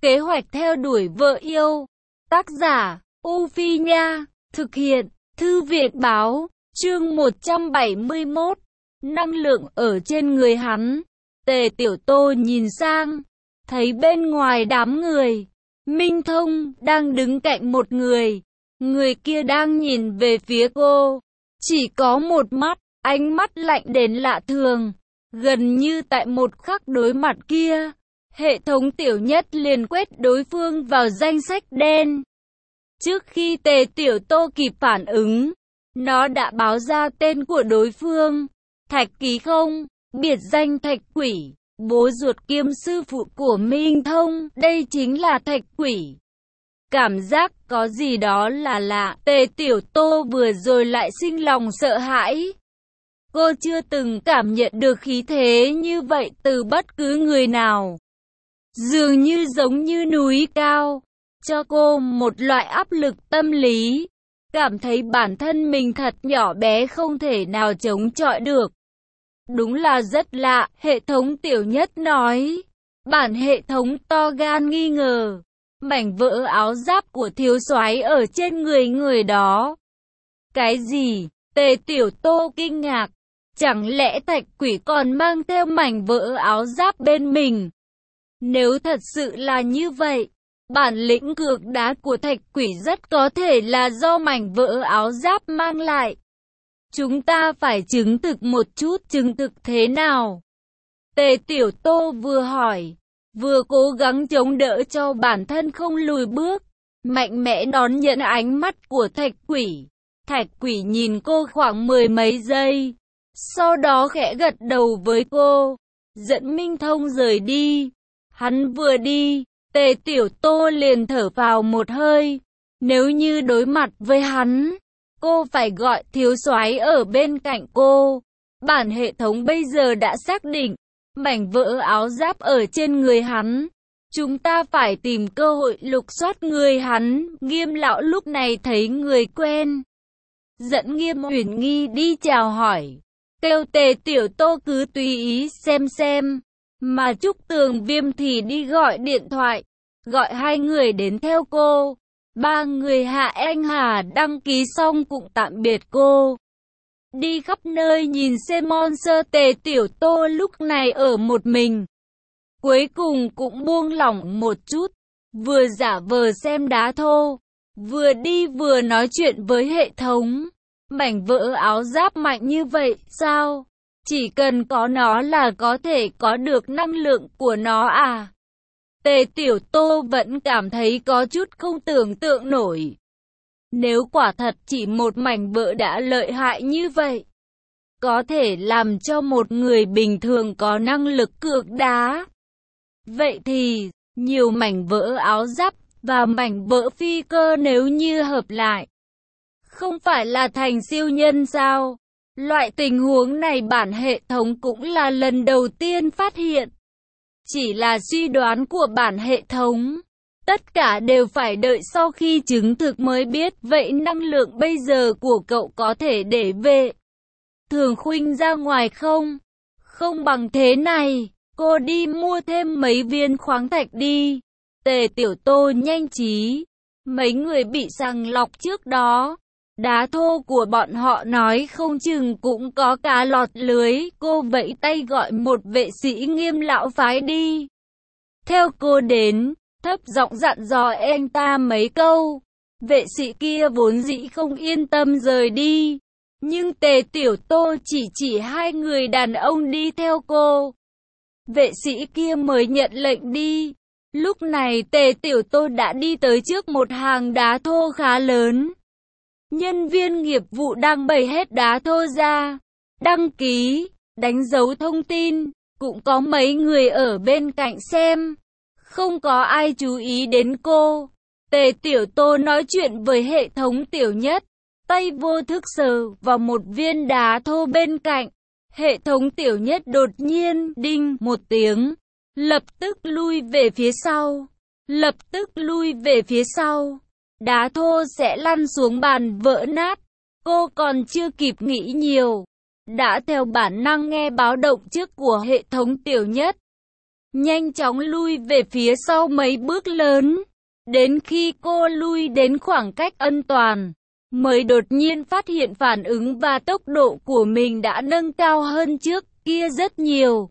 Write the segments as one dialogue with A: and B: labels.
A: Kế hoạch theo đuổi vợ yêu. Tác giả, U Phi Nha. Thực hiện, Thư viện Báo. Chương 171. Năng lượng ở trên người hắn. Tề Tiểu Tô nhìn sang, thấy bên ngoài đám người, Minh Thông đang đứng cạnh một người. Người kia đang nhìn về phía cô. Chỉ có một mắt, ánh mắt lạnh đến lạ thường. Gần như tại một khắc đối mặt kia, hệ thống Tiểu Nhất liền quét đối phương vào danh sách đen. Trước khi Tề Tiểu Tô kịp phản ứng, nó đã báo ra tên của đối phương. Thạch Ký Không, biệt danh Thạch Quỷ, bố ruột kiêm sư phụ của Minh Thông, đây chính là Thạch Quỷ. Cảm giác có gì đó là lạ, Tề Tiểu Tô vừa rồi lại sinh lòng sợ hãi. Cô chưa từng cảm nhận được khí thế như vậy từ bất cứ người nào. Dường như giống như núi cao, cho cô một loại áp lực tâm lý, cảm thấy bản thân mình thật nhỏ bé không thể nào chống chọi được. Đúng là rất lạ, hệ thống Tiểu Nhất nói. Bản hệ thống to gan nghi ngờ, mảnh vỡ áo giáp của thiếu soái ở trên người đó. Cái gì? Tề Tiểu Tô kinh ngạc. Chẳng lẽ Thạch Quỷ còn mang theo mảnh vỡ áo giáp bên mình? Nếu thật sự là như vậy, bản lĩnh cược đá của Thạch Quỷ rất có thể là do mảnh vỡ áo giáp mang lại. Chúng ta phải chứng thực một chút, chứng thực thế nào? Tề Tiểu Tô vừa hỏi, vừa cố gắng chống đỡ cho bản thân không lùi bước, mạnh mẽ đón nhận ánh mắt của Thạch Quỷ. Thạch Quỷ nhìn cô khoảng 10 mấy giây, sau đó khẽ gật đầu với cô, dẫn Minh Thông rời đi. Hắn vừa đi, Tề Tiểu Tô liền thở vào một hơi. Nếu như đối mặt với hắn, cô phải gọi thiếu soái ở bên cạnh cô. Bản hệ thống bây giờ đã xác định mảnh vỡ áo giáp ở trên người hắn. Chúng ta phải tìm cơ hội lục soát người hắn. Nghiêm lão lúc này thấy người quen, dẫn Nghiêm Uyển Nghi đi chào hỏi, kêu Tề Tiểu Tô cứ tùy ý xem. Mà Trúc Tường Viêm thì đi gọi điện thoại, gọi hai người đến theo cô. Ba người Hạ Anh Hà đăng ký xong cũng tạm biệt cô. Đi khắp nơi nhìn xem monster. Tề Tiểu Tô lúc này ở một mình. Cuối cùng cũng buông lỏng một chút, vừa giả vờ xem đá thô, vừa đi vừa nói chuyện với hệ thống. Mảnh vỡ áo giáp mạnh như vậy sao? Chỉ cần có nó là có thể có được năng lượng của nó à? Tề Tiểu Tô vẫn cảm thấy có chút không tưởng tượng nổi. Nếu quả thật chỉ một mảnh vỡ đã lợi hại như vậy, có thể làm cho một người bình thường có năng lực cược đá, vậy thì nhiều mảnh vỡ áo giáp và mảnh vỡ phi cơ nếu như hợp lại, không phải là thành siêu nhân sao? Loại tình huống này bản hệ thống cũng là lần đầu tiên phát hiện. Chỉ là suy đoán của bản hệ thống, tất cả đều phải đợi sau khi chứng thực mới biết. Vậy năng lượng bây giờ của cậu có thể để về Thường Khuynh ra ngoài không? Không bằng thế này, cô đi mua thêm mấy viên khoáng thạch đi. Tề Tiểu Tô nhanh trí. Mấy người bị sàng lọc trước đó, đá thô của bọn họ nói không chừng cũng có cá lọt lưới. Cô vẫy tay gọi một vệ sĩ Nghiêm lão phái đi theo cô đến, thấp giọng dặn dò anh ta mấy câu. Vệ sĩ kia vốn dĩ không yên tâm rời đi, nhưng Tề Tiểu Tô chỉ hai người đàn ông đi theo cô, vệ sĩ kia mới nhận lệnh đi. Lúc này Tề Tiểu Tô đã đi tới trước một hàng đá thô khá lớn. Nhân viên nghiệp vụ đang bày hết đá thô ra, đăng ký, đánh dấu thông tin. Cũng có mấy người ở bên cạnh xem, không có ai chú ý đến cô. Tề Tiểu Tô nói chuyện với hệ thống Tiểu Nhất, tay vô thức sờ vào một viên đá thô bên cạnh. Hệ thống Tiểu Nhất đột nhiên đinh một tiếng, lập tức lui về phía sau. Đá thô sẽ lăn xuống bàn vỡ nát. Cô còn chưa kịp nghĩ nhiều, đã theo bản năng nghe báo động trước của hệ thống Tiểu Nhất. nhanh chóng lui về phía sau mấy bước lớn. Đến khi cô lui đến khoảng cách an toàn, mới đột nhiên phát hiện phản ứng và tốc độ của mình đã nâng cao hơn trước kia rất nhiều.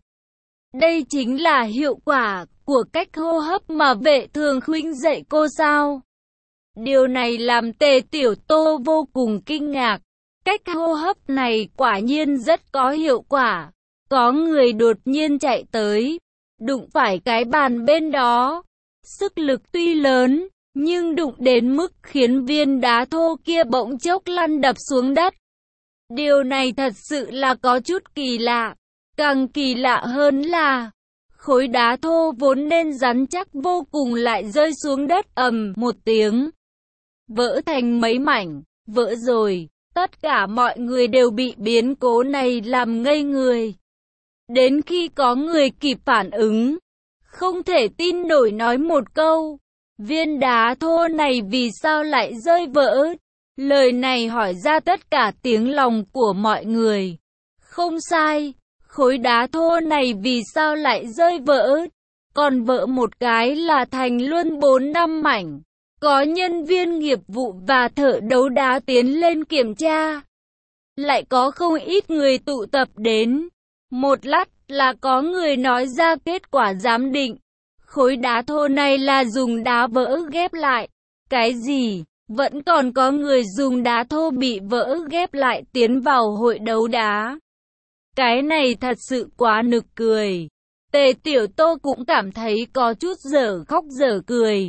A: Đây chính là hiệu quả của cách hô hấp mà Vệ Thường Khuynh dạy cô sao? Điều này làm Tề Tiểu Tô vô cùng kinh ngạc. Cách hô hấp này quả nhiên rất có hiệu quả. Có người đột nhiên chạy tới, đụng phải cái bàn bên đó. Sức lực tuy lớn, nhưng đụng đến mức khiến viên đá thô kia bỗng chốc lăn đập xuống đất. Điều này thật sự là có chút kỳ lạ. Càng kỳ lạ hơn là khối đá thô vốn nên rắn chắc vô cùng lại rơi xuống đất ầm một tiếng, vỡ thành mấy mảnh. Vỡ rồi, tất cả mọi người đều bị biến cố này làm ngây người. Đến khi có người kịp phản ứng, không thể tin nổi nói một câu, viên đá thô này vì sao lại rơi vỡ? Lời này hỏi ra tất cả tiếng lòng của mọi người. Không sai, khối đá thô này vì sao lại rơi vỡ? Còn vỡ một cái là thành luôn 4-5 mảnh. Có nhân viên nghiệp vụ và thợ đấu đá tiến lên kiểm tra. Lại có không ít người tụ tập đến. Một lát là có người nói ra kết quả giám định. Khối đá thô này là dùng đá vỡ ghép lại. Cái gì? Vẫn còn có người dùng đá thô bị vỡ ghép lại tiến vào hội đấu đá. Cái này thật sự quá nực cười. Tề Tiểu Tô cũng cảm thấy có chút dở khóc dở cười.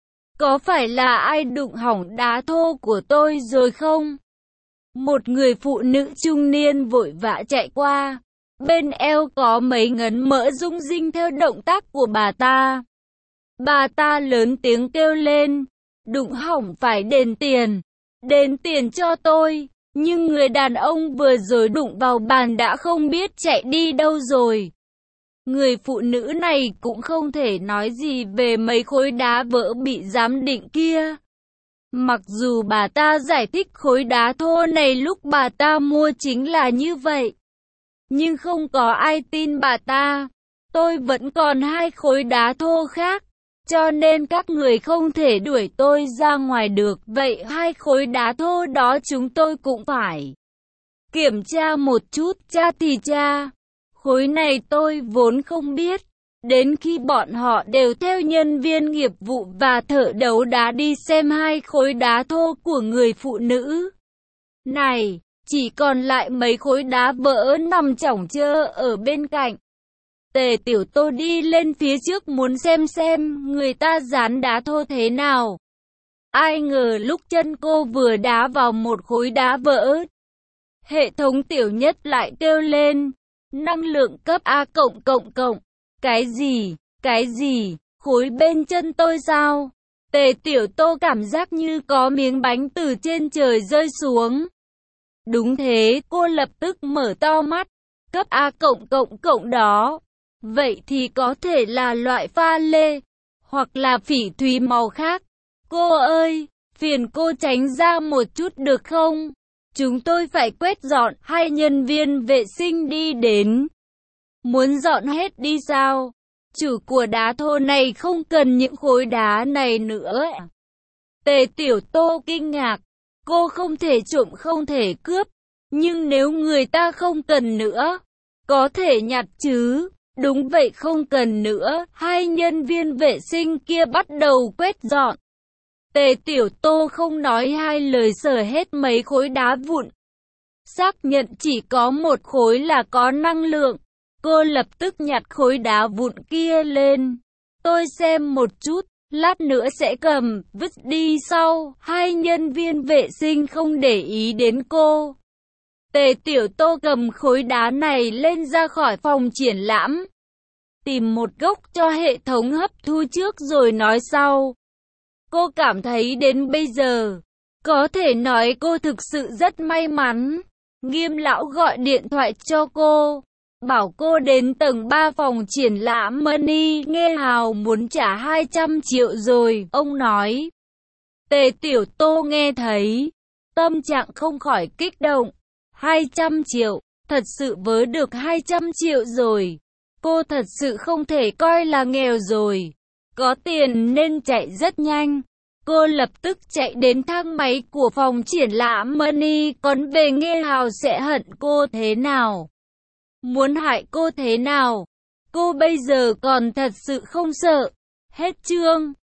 A: Có phải là ai đụng hỏng đá thô của tôi rồi không? Một người phụ nữ trung niên vội vã chạy qua. Bên eo có mấy ngấn mỡ rung rinh theo động tác của bà ta. Bà ta lớn tiếng kêu lên. Đụng hỏng phải đền tiền. Đền tiền cho tôi. Nhưng người đàn ông vừa rồi đụng vào bàn đã không biết chạy đi đâu rồi. Người phụ nữ này cũng không thể nói gì về mấy khối đá vỡ bị giám định kia. Mặc dù bà ta giải thích khối đá thô này lúc bà ta mua chính là như vậy, nhưng không có ai tin bà ta. Tôi vẫn còn 2 khối đá thô khác, cho nên các người không thể đuổi tôi ra ngoài được. Vậy 2 khối đá thô đó chúng tôi cũng phải kiểm tra một chút. Cha thì cha, khối này tôi vốn không biết. Đến khi bọn họ đều theo nhân viên nghiệp vụ và thợ đấu đá đi xem 2 khối đá thô của người phụ nữ này, chỉ còn lại mấy khối đá vỡ nằm chỏng chơ ở bên cạnh. Tề Tiểu Tô đi lên phía trước muốn xem người ta dán đá thô thế nào. Ai ngờ lúc chân cô vừa đá vào một khối đá vỡ, hệ thống tiểu nhất lại kêu lên, năng lượng cấp A cộng cộng cộng. Cái gì? Cái gì? Khối bên chân tôi sao? Tề Tiểu Tô cảm giác như có miếng bánh từ trên trời rơi xuống. Đúng thế, cô lập tức mở to mắt. Cấp A cộng cộng cộng đó. Vậy thì có thể là loại pha lê, hoặc là phỉ thúy màu khác. Cô ơi, phiền cô tránh ra một chút được không? Chúng tôi phải quét dọn. 2 nhân viên vệ sinh đi đến. Muốn dọn hết đi sao? Chủ của đá thô này không cần những khối đá này nữa. Tề Tiểu Tô kinh ngạc. Cô không thể trộm không thể cướp. Nhưng nếu người ta không cần nữa, có thể nhặt chứ? Đúng vậy, không cần nữa. 2 nhân viên vệ sinh kia bắt đầu quét dọn. Tề Tiểu Tô không nói 2 lời sờ hết mấy khối đá vụn. Xác nhận chỉ có một khối là có năng lượng. Cô lập tức nhặt khối đá vụn kia lên. Tôi xem một chút, lát nữa sẽ cầm, vứt đi sau. 2 nhân viên vệ sinh không để ý đến cô. Tề Tiểu Tô cầm khối đá này lên ra khỏi phòng triển lãm. Tìm một gốc cho hệ thống hấp thu trước rồi nói sau. Cô cảm thấy đến bây giờ, có thể nói cô thực sự rất may mắn. Nghiêm lão gọi điện thoại cho cô, bảo cô đến tầng 3 phòng triển lãm Money Nghe Hào muốn trả 200 triệu rồi, ông nói. Tề Tiểu Tô nghe thấy, tâm trạng không khỏi kích động. 200 triệu, thật sự vớ được 200 triệu rồi. Cô thật sự không thể coi là nghèo rồi. Có tiền nên chạy rất nhanh. Cô lập tức chạy đến thang máy của phòng triển lãm Money, còn về Nghê Hào sẽ hận cô thế nào, muốn hại cô thế nào. Cô bây giờ còn thật sự không sợ. Hết chương.